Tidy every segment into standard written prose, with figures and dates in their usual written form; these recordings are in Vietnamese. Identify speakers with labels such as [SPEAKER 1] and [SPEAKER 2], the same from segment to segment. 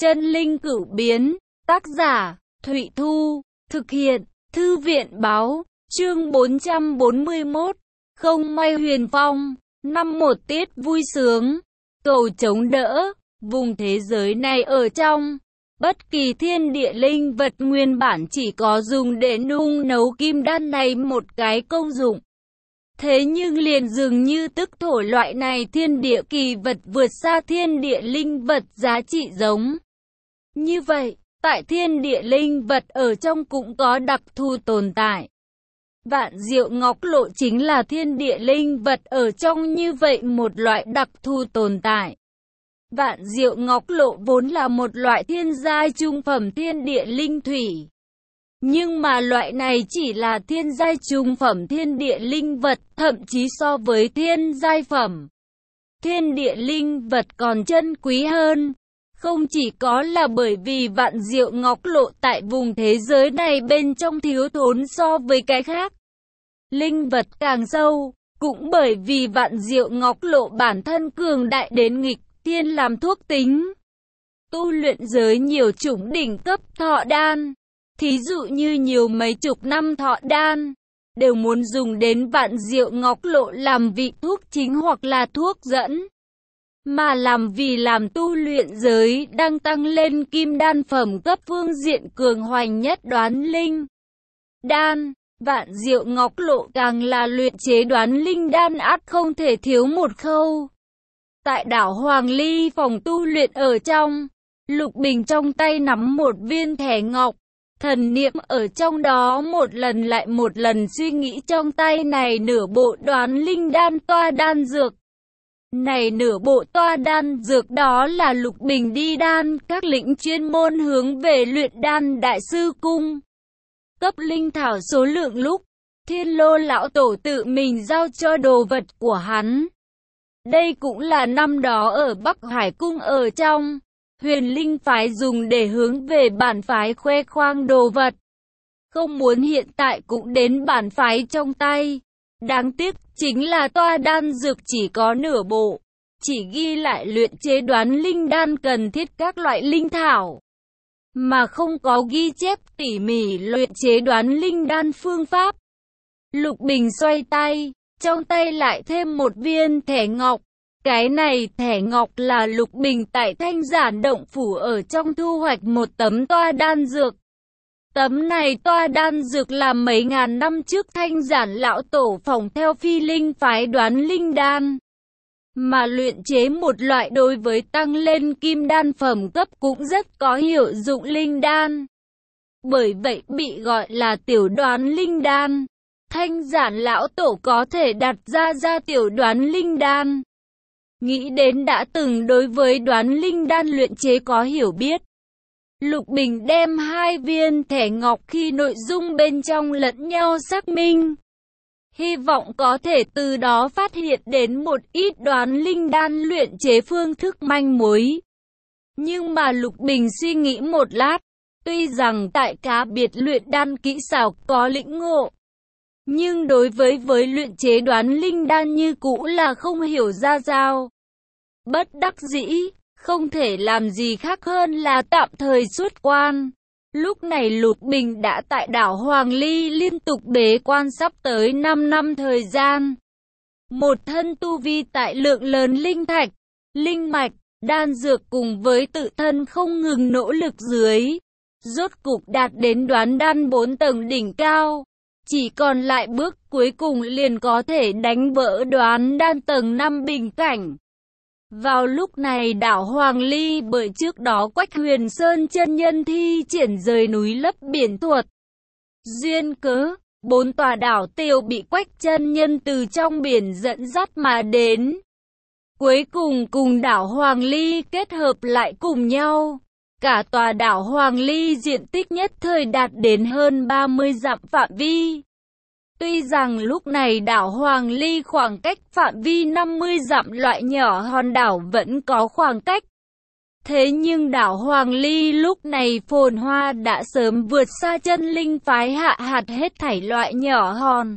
[SPEAKER 1] Chân linh cửu biến, tác giả, Thụy Thu, thực hiện, Thư viện báo, chương 441, không may huyền phong, năm một tiết vui sướng, cầu chống đỡ, vùng thế giới này ở trong. Bất kỳ thiên địa linh vật nguyên bản chỉ có dùng để nung nấu kim đan này một cái công dụng. Thế nhưng liền dường như tức thổi loại này thiên địa kỳ vật vượt xa thiên địa linh vật giá trị giống. Như vậy, tại thiên địa linh vật ở trong cũng có đặc thù tồn tại. Vạn Diệu Ngọc Lộ chính là thiên địa linh vật ở trong như vậy một loại đặc thù tồn tại. Vạn Diệu Ngọc Lộ vốn là một loại thiên giai trung phẩm thiên địa linh thủy. Nhưng mà loại này chỉ là thiên giai trung phẩm thiên địa linh vật, thậm chí so với thiên giai phẩm thiên địa linh vật còn chân quý hơn. Không chỉ có là bởi vì Vạn Diệu Ngọc Lộ tại vùng thế giới này bên trong thiếu thốn so với cái khác linh vật càng sâu, cũng bởi vì Vạn Diệu Ngọc Lộ bản thân cường đại đến nghịch thiên làm thuốc tính. Tu luyện giới nhiều chủng đỉnh cấp thọ đan, thí dụ như nhiều mấy chục năm thọ đan, đều muốn dùng đến Vạn Diệu Ngọc Lộ làm vị thuốc chính hoặc là thuốc dẫn. Mà làm tu luyện giới đang tăng lên kim đan phẩm cấp phương diện cường hoành nhất đoán linh đan. Vạn Diệu Ngọc Lộ càng là luyện chế đoán linh đan ắt không thể thiếu một khâu. Tại đảo Hoàng Ly phòng tu luyện ở trong, Lục Bình trong tay nắm một viên thẻ ngọc, thần niệm ở trong đó một lần lại một lần suy nghĩ trong tay này nửa bộ đoán linh đan toa đan dược. Này nửa bộ toa đan dược đó là Lục Bình đi đan các lĩnh chuyên môn hướng về luyện đan đại sư cung. Cấp linh thảo số lượng lúc, Thiên Lô lão tổ tự mình giao cho đồ vật của hắn. Đây cũng là năm đó ở Bắc Hải cung ở trong, Huyền Linh phái dùng để hướng về bản phái khoe khoang đồ vật. Không muốn hiện tại cũng đến bản phái trong tay. Đáng tiếc chính là toa đan dược chỉ có nửa bộ, chỉ ghi lại luyện chế đoán linh đan cần thiết các loại linh thảo, mà không có ghi chép tỉ mỉ luyện chế đoán linh đan phương pháp. Lục Bình xoay tay, trong tay lại thêm một viên thẻ ngọc. Cái này thẻ ngọc là Lục Bình tại Thanh Giản động phủ ở trong thu hoạch một tấm toa đan dược. Tấm này toa đan dược là mấy ngàn năm trước Thanh Giản lão tổ phỏng theo Phi Linh phái đoán linh đan, mà luyện chế một loại đối với tăng lên kim đan phẩm cấp cũng rất có hiệu dụng linh đan. Bởi vậy bị gọi là tiểu đoán linh đan. Thanh Giản lão tổ có thể đặt ra tiểu đoán linh đan. Nghĩ đến đã từng đối với đoán linh đan luyện chế có hiểu biết, Lục Bình đem hai viên thẻ ngọc khi nội dung bên trong lẫn nhau xác minh. Hy vọng có thể từ đó phát hiện đến một ít đoán linh đan luyện chế phương thức manh mối. Nhưng mà Lục Bình suy nghĩ một lát, tuy rằng tại cá biệt luyện đan kỹ xảo có lĩnh ngộ, nhưng đối với luyện chế đoán linh đan như cũ là không hiểu ra sao. Bất đắc dĩ, không thể làm gì khác hơn là tạm thời xuất quan. Lúc này Lục Bình đã tại đảo Hoàng Ly liên tục bế quan sắp tới 5 năm thời gian. Một thân tu vi tại lượng lớn linh thạch, linh mạch, đan dược cùng với tự thân không ngừng nỗ lực dưới, rốt cục đạt đến đoán đan 4 tầng đỉnh cao. Chỉ còn lại bước cuối cùng liền có thể đánh vỡ đoán đan tầng 5 bình cảnh. Vào lúc này đảo Hoàng Ly bởi trước đó Quách Huyền Sơn chân nhân thi triển rời núi lấp biển thuật duyên cớ, 4 tòa đảo tiêu bị Quách chân nhân từ trong biển dẫn dắt mà đến. Cuối cùng cùng đảo Hoàng Ly kết hợp lại cùng nhau. Cả tòa đảo Hoàng Ly diện tích nhất thời đạt đến hơn 30 dặm phạm vi. Tuy rằng lúc này đảo Hoàng Ly khoảng cách phạm vi 50 dặm loại nhỏ hòn đảo vẫn có khoảng cách. Thế nhưng đảo Hoàng Ly lúc này phồn hoa đã sớm vượt xa chân linh phái hạ hạt hết thảy loại nhỏ hòn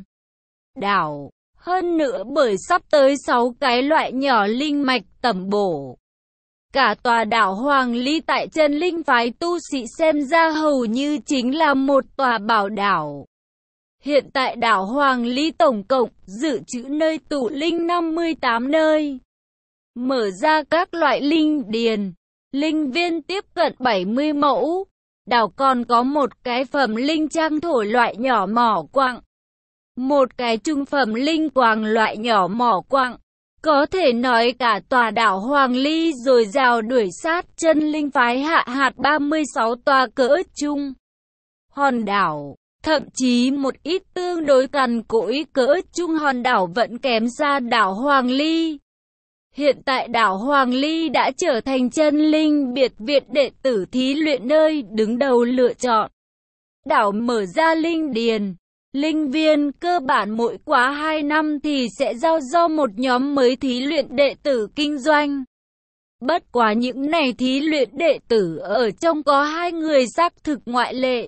[SPEAKER 1] đảo. Hơn nữa bởi sắp tới 6 cái loại nhỏ linh mạch tẩm bổ. Cả tòa đảo Hoàng Ly tại chân linh phái tu sĩ xem ra hầu như chính là một tòa bảo đảo. Hiện tại đảo Hoàng Ly tổng cộng dự trữ nơi tụ linh 58 nơi. Mở ra các loại linh điền, linh viên tiếp cận 70 mẫu. Đảo còn có một cái phẩm linh trang thổi loại nhỏ mỏ quặng. Một cái trung phẩm linh quàng loại nhỏ mỏ quặng. Có thể nói cả tòa đảo Hoàng Ly rồi rào đuổi sát chân linh phái hạ hạt 36 tòa cỡ trung hòn đảo. Thậm chí một ít tương đối cằn cỗi cỡ trung hòn đảo vẫn kém xa đảo Hoàng Ly. Hiện tại đảo Hoàng Ly đã trở thành chân linh biệt viện đệ tử thí luyện nơi đứng đầu lựa chọn. Đảo mở ra linh điền, linh viên cơ bản mỗi quá 2 năm thì sẽ giao do một nhóm mới thí luyện đệ tử kinh doanh. Bất quá những này thí luyện đệ tử ở trong có 2 người xác thực ngoại lệ.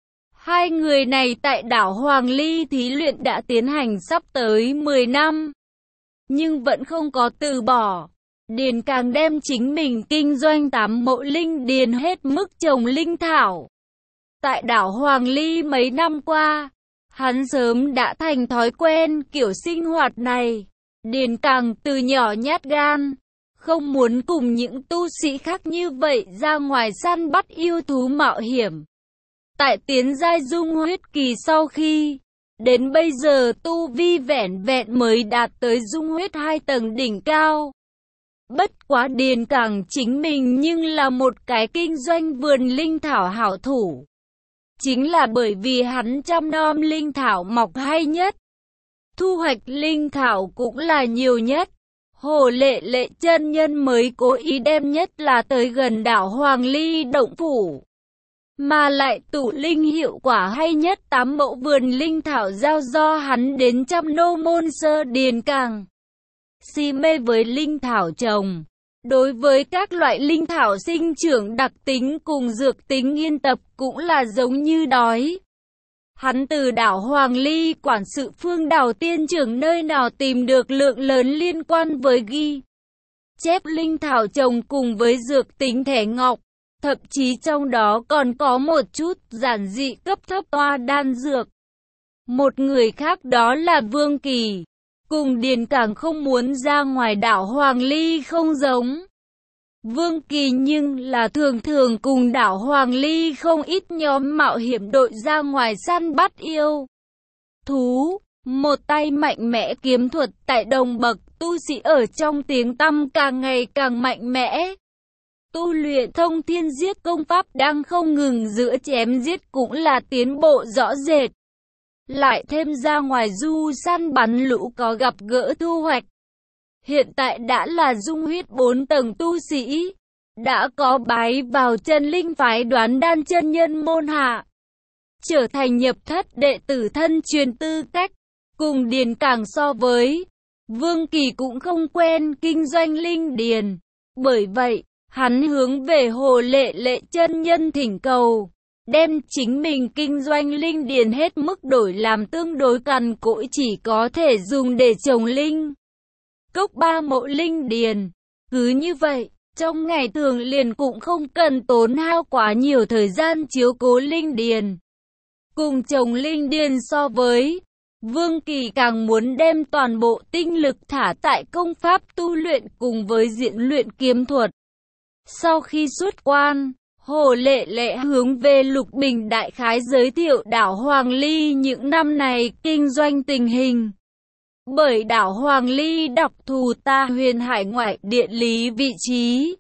[SPEAKER 1] 2 người này tại đảo Hoàng Ly thí luyện đã tiến hành sắp tới 10 năm. Nhưng vẫn không có từ bỏ. Điền càng đem chính mình kinh doanh 8 mẫu linh điền hết mức trồng linh thảo. Tại đảo Hoàng Ly mấy năm qua, hắn sớm đã thành thói quen kiểu sinh hoạt này. Điền càng từ nhỏ nhát gan, không muốn cùng những tu sĩ khác như vậy ra ngoài săn bắt yêu thú mạo hiểm. Tại tiến giai dung huyết kỳ sau khi, đến bây giờ tu vi vẻn vẹn mới đạt tới dung huyết 2 tầng đỉnh cao. Bất quá Điền càng chính mình nhưng là một cái kinh doanh vườn linh thảo hảo thủ. Chính là bởi vì hắn chăm nom linh thảo mọc hay nhất, thu hoạch linh thảo cũng là nhiều nhất. Hồ Lệ Lệ chân nhân mới cố ý đem nhất là tới gần đảo Hoàng Ly động phủ. Mà lại tụ linh hiệu quả hay nhất 8 mẫu vườn linh thảo giao do hắn đến chăm nô môn sơ Điền càng si mê với linh thảo trồng. Đối với các loại linh thảo sinh trưởng đặc tính cùng dược tính yên tập cũng là giống như đói. Hắn từ đảo Hoàng Ly quản sự Phương Đảo tiên trưởng nơi nào tìm được lượng lớn liên quan với ghi chép linh thảo trồng cùng với dược tính thẻ ngọc. Thậm chí trong đó còn có một chút giản dị cấp thấp toa đan dược. Một người khác đó là Vương Kỳ. Cùng Điền càng không muốn ra ngoài đảo Hoàng Ly không giống. Vương Kỳ nhưng là thường thường cùng đảo Hoàng Ly không ít nhóm mạo hiểm đội ra ngoài săn bắt yêu thú. Một tay mạnh mẽ kiếm thuật tại đồng bậc tu sĩ ở trong tiếng tăm càng ngày càng mạnh mẽ. Tu luyện thông thiên giết công pháp đang không ngừng giữa chém giết cũng là tiến bộ rõ rệt. Lại thêm ra ngoài du săn bắn lũ có gặp gỡ thu hoạch. Hiện tại đã là dung huyết 4 tầng tu sĩ. Đã có bái vào chân linh phái Đoán Đan chân nhân môn hạ. Trở thành nhập thất đệ tử thân truyền tư cách. Cùng Điền càng so với Vương Kỳ cũng không quen kinh doanh linh điền. Bởi vậy, hắn hướng về Hồ Lệ Lệ chân nhân thỉnh cầu, đem chính mình kinh doanh linh điền hết mức đổi làm tương đối cằn cỗi chỉ có thể dùng để trồng linh cốc 3 mẫu linh điền. Cứ như vậy, trong ngày thường liền cũng không cần tốn hao quá nhiều thời gian chiếu cố linh điền. Cùng trồng linh điền so với, Vương Kỳ càng muốn đem toàn bộ tinh lực thả tại công pháp tu luyện cùng với diễn luyện kiếm thuật. Sau khi xuất quan, Hồ Lệ Lệ hướng về Lục Bình đại khái giới thiệu đảo Hoàng Ly những năm này kinh doanh tình hình. Bởi đảo Hoàng Ly đặc thù ta huyền hải ngoại địa lý vị trí,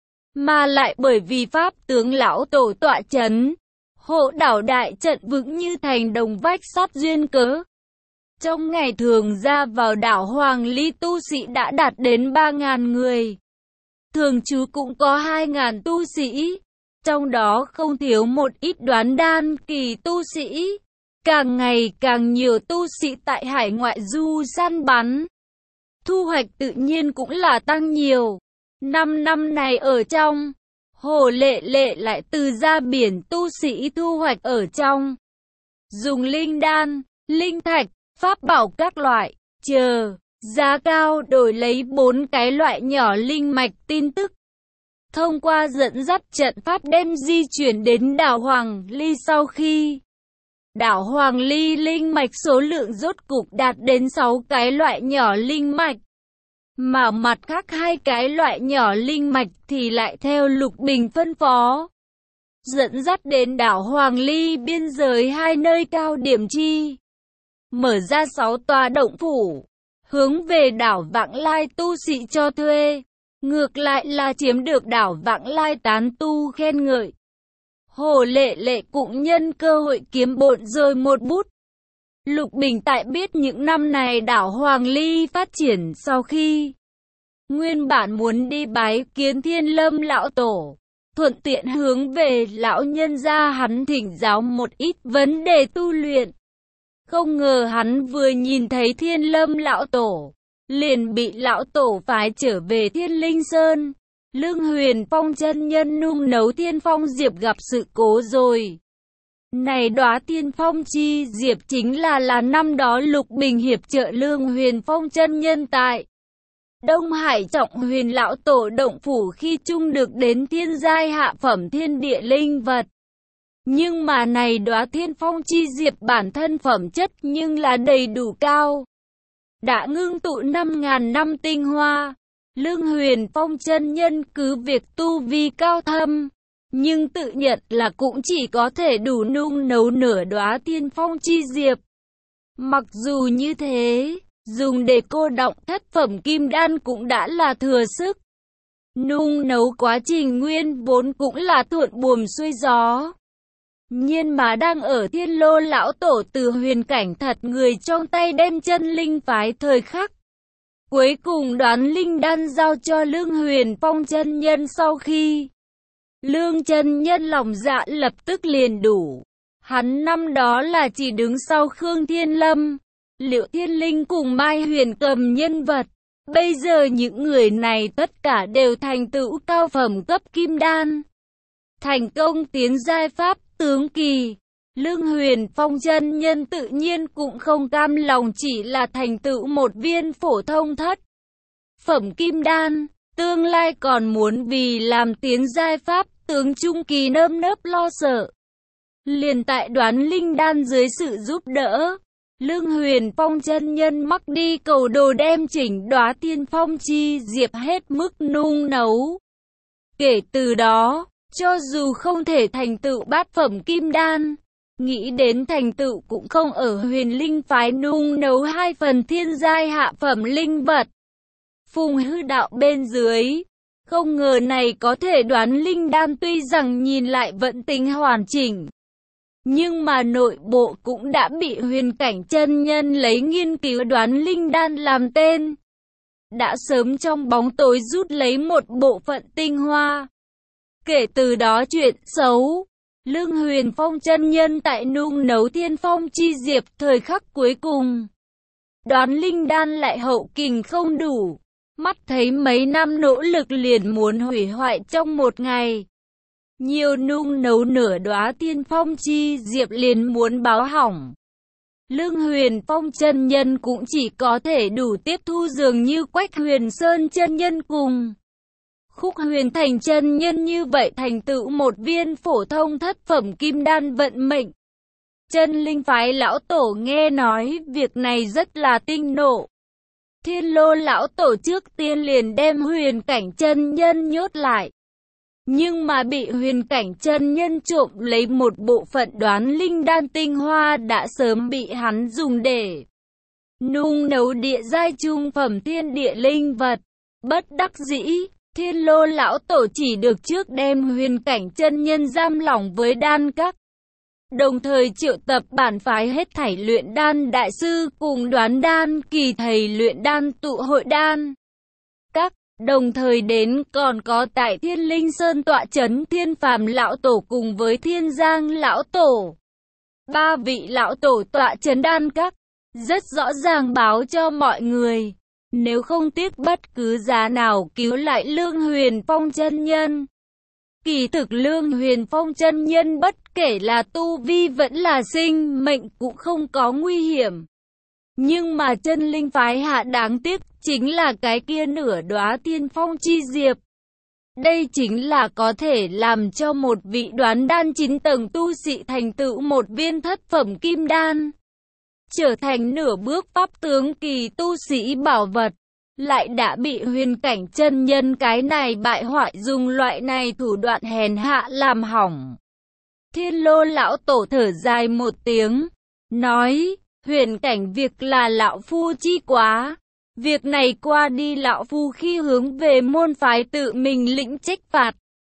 [SPEAKER 1] mà lại bởi vì pháp tướng lão tổ tọa chấn, hộ đảo đại trận vững như thành đồng vách sắt duyên cớ. Trong ngày thường ra vào đảo Hoàng Ly tu sĩ đã đạt đến 3.000 người. Thường trú cũng có 2.000 tu sĩ, trong đó không thiếu một ít đoán đan kỳ tu sĩ. Càng ngày càng nhiều tu sĩ tại hải ngoại du săn bắn. Thu hoạch tự nhiên cũng là tăng nhiều. 5 năm này ở trong, Hồ Lệ Lệ lại từ ra biển tu sĩ thu hoạch ở trong. Dùng linh đan, linh thạch, pháp bảo các loại, giá cao đổi lấy 4 cái loại nhỏ linh mạch tin tức. thông qua dẫn dắt trận pháp đem di chuyển đến đảo Hoàng Ly. Sau khi đảo Hoàng Ly linh mạch số lượng rốt cục đạt đến 6 cái loại nhỏ linh mạch, mà mặt khác 2 cái loại nhỏ linh mạch thì lại theo Lục Bình phân phó, dẫn dắt đến đảo Hoàng Ly biên giới 2 nơi cao điểm chi, mở ra 6 tòa động phủ, hướng về đảo Vãng Lai tu sĩ cho thuê, ngược lại là chiếm được đảo Vãng Lai tán tu khen ngợi. Hồ Lệ Lệ cũng nhân cơ hội kiếm bộn rồi một bút. Lục Bình tại biết những năm này đảo Hoàng Ly phát triển sau khi nguyên bản muốn đi bái kiến Thiên Lâm lão tổ, thuận tiện hướng về lão nhân gia hắn thỉnh giáo một ít vấn đề tu luyện. Không ngờ hắn vừa nhìn thấy Thiên Lâm lão tổ, liền bị lão tổ phái trở về Thiên Linh Sơn. Lương Huyền Phong chân nhân nung nấu Thiên Phong Diệp gặp sự cố rồi. Này đóa Thiên Phong chi diệp chính là năm đó Lục Bình hiệp trợ Lương Huyền Phong chân nhân tại Đông Hải Trọng Huyền lão tổ động phủ khi chung được đến thiên giai hạ phẩm thiên địa linh vật. Nhưng mà này đóa Thiên Phong chi diệp bản thân phẩm chất nhưng là đầy đủ cao, đã ngưng tụ 5.000 năm tinh hoa. Lương Huyền Phong chân nhân cứ việc tu vi cao thâm, nhưng tự nhận là cũng chỉ có thể đủ nung nấu nửa đóa Thiên Phong chi diệp. Mặc dù như thế, dùng để cô đọng thất phẩm kim đan cũng đã là thừa sức. Nung nấu quá trình nguyên vốn cũng là thuận buồm xuôi gió. Nhưng mà đang ở Thiên Lô lão tổ từ huyền cảnh thật người trong tay đem chân linh phái thời khắc cuối cùng đoán linh đan giao cho Lương Huyền Phong chân nhân. Sau khi Lương chân nhân lòng dạ lập tức liền đủ. Hắn năm đó là chỉ đứng sau Khương Thiên Lâm, Liệu Thiên Linh cùng Mai Huyền cầm nhân vật. Bây giờ những người này tất cả đều thành tựu cao phẩm cấp kim đan, thành công tiến giai pháp tướng kỳ. Lương Huyền Phong chân nhân tự nhiên cũng không cam lòng chỉ là thành tựu một viên phổ thông thất phẩm kim đan, tương lai còn muốn vì làm tiến giai pháp tướng trung kỳ nơm nớp lo sợ. Liền tại đoán linh đan dưới sự giúp đỡ, Lương Huyền Phong chân nhân mắc đi cầu đồ đem chỉnh đóa Thiên Phong chi diệp hết mức nung nấu. Kể từ đó, cho dù không thể thành tựu bát phẩm kim đan, nghĩ đến thành tựu cũng không ở Huyền Linh phái nung nấu 2 phần thiên giai hạ phẩm linh vật. Phùng hư đạo bên dưới, không ngờ này có thể đoán linh đan tuy rằng nhìn lại vẫn tính hoàn chỉnh, nhưng mà nội bộ cũng đã bị huyền cảnh chân nhân lấy nghiên cứu đoán linh đan làm tên. Đã sớm trong bóng tối rút lấy một bộ phận tinh hoa. Kể từ đó chuyện xấu, Lương Huyền Phong chân nhân tại nung nấu Thiên Phong chi diệp thời khắc cuối cùng, đoán linh đan lại hậu kình không đủ, mắt thấy mấy năm nỗ lực liền muốn hủy hoại trong một ngày. Nhiều nung nấu nửa đóa Thiên Phong chi diệp liền muốn báo hỏng. Lương Huyền Phong chân nhân cũng chỉ có thể đủ tiếp thu, dường như Quách Huyền Sơn chân nhân cùng Khúc Huyền Thành chân nhân như vậy thành tựu một viên phổ thông thất phẩm kim đan vận mệnh. Chân linh phái lão tổ nghe nói việc này rất là tinh nộ. Thiên Lô lão tổ trước tiên liền đem huyền cảnh chân nhân nhốt lại. Nhưng mà bị huyền cảnh chân nhân trộm lấy một bộ phận đoán linh đan tinh hoa đã sớm bị hắn dùng để nung nấu địa giai trung phẩm thiên địa linh vật. Bất đắc dĩ, Thiên Lô lão tổ chỉ được trước đem huyền cảnh chân nhân giam lỏng với đan các, đồng thời triệu tập bản phái hết thảy luyện đan đại sư cùng đoán đan kỳ thầy luyện đan tụ hội đan các. Đồng thời đến còn có tại Thiên Linh Sơn tọa chấn Thiên Phàm lão tổ cùng với Thiên Giang lão tổ. 3 vị lão tổ tọa chấn đan các, rất rõ ràng báo cho mọi người, nếu không tiếc bất cứ giá nào cứu lại Lương Huyền Phong chân nhân. Kỳ thực Lương Huyền Phong chân nhân bất kể là tu vi vẫn là sinh mệnh cũng không có nguy hiểm. Nhưng mà chân linh phái hạ đáng tiếc chính là cái kia nửa đóa Thiên Phong chi diệp. Đây chính là có thể làm cho một vị đoán đan 9 tầng tu sĩ thành tựu một viên thất phẩm kim đan, trở thành nửa bước pháp tướng kỳ tu sĩ bảo vật, lại đã bị huyền cảnh chân nhân cái này bại hoại dùng loại này thủ đoạn hèn hạ làm hỏng. Thiên Lô lão tổ thở dài một tiếng, nói, huyền cảnh việc là lão phu chi quá. Việc này qua đi lão phu khi hướng về môn phái tự mình lĩnh trách phạt.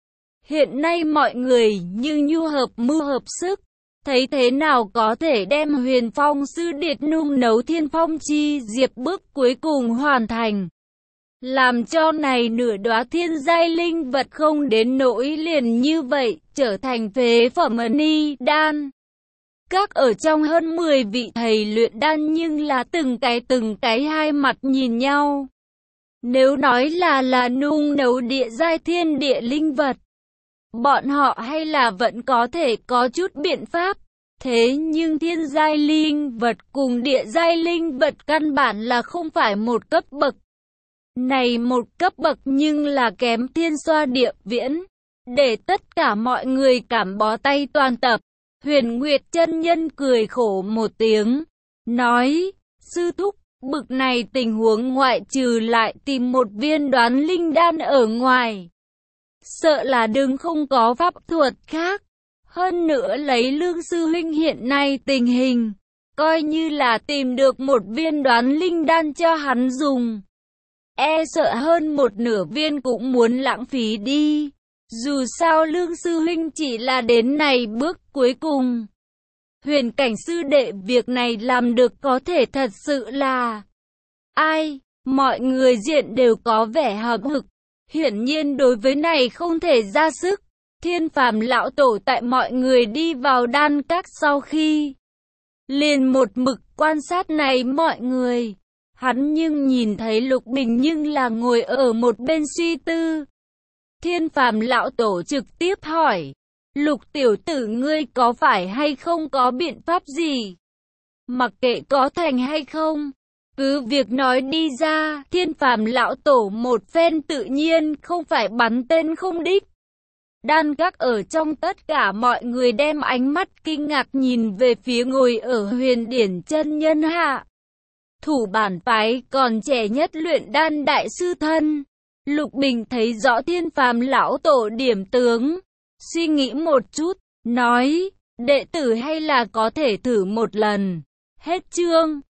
[SPEAKER 1] Hiện nay mọi người như nhu hợp mưu hợp sức, thấy thế nào có thể đem Huyền Phong sư điệt nung nấu Thiên Phong chi diệp bước cuối cùng hoàn thành. Làm cho này nửa đóa thiên giai linh vật không đến nỗi liền như vậy, trở thành phế phẩm ni đan. Các ở trong hơn 10 vị thầy luyện đan nhưng là từng cái hai mặt nhìn nhau. Nếu nói là nung nấu địa giai thiên địa linh vật, bọn họ hay là vẫn có thể có chút biện pháp. Thế nhưng thiên giai linh vật cùng địa giai linh vật căn bản là không phải một cấp bậc. Này một cấp bậc nhưng là kém thiên xoa địa viễn. Để tất cả mọi người cảm bó tay toàn tập. Huyền Nguyệt chân nhân cười khổ một tiếng, nói, sư thúc, bực này tình huống ngoại trừ lại tìm một viên đoán linh đan ở ngoài. Sợ là đừng không có pháp thuật khác. Hơn nữa lấy Lương sư huynh hiện nay tình hình, coi như là tìm được một viên đoán linh đan cho hắn dùng. E sợ hơn một nửa viên cũng muốn lãng phí đi. Dù sao Lương sư huynh chỉ là đến này bước cuối cùng. Huyền cảnh sư đệ việc này làm được có thể thật sự là ai? Mọi người diện đều có vẻ hậm hực. Hiển nhiên đối với này không thể ra sức. Thiên Phàm lão tổ tại mọi người đi vào đan các sau khi liền một mực quan sát này mọi người. Hắn nhưng nhìn thấy Lục Bình nhưng là ngồi ở một bên suy tư. Thiên Phàm lão tổ trực tiếp hỏi, Lục tiểu tử ngươi có phải hay không có biện pháp gì? Mặc kệ có thành hay không, cứ việc nói đi ra. Thiên Phàm lão tổ một phen tự nhiên không phải bắn tên không đích. Đan các ở trong tất cả mọi người đem ánh mắt kinh ngạc nhìn về phía ngồi ở Huyền Điển chân nhân hạ. Thủ bản phái còn trẻ nhất luyện đan đại sư thân. Lục Bình thấy rõ Thiên Phàm lão tổ điểm tướng, suy nghĩ một chút, nói, đệ tử hay là có thể thử một lần. Hết chương.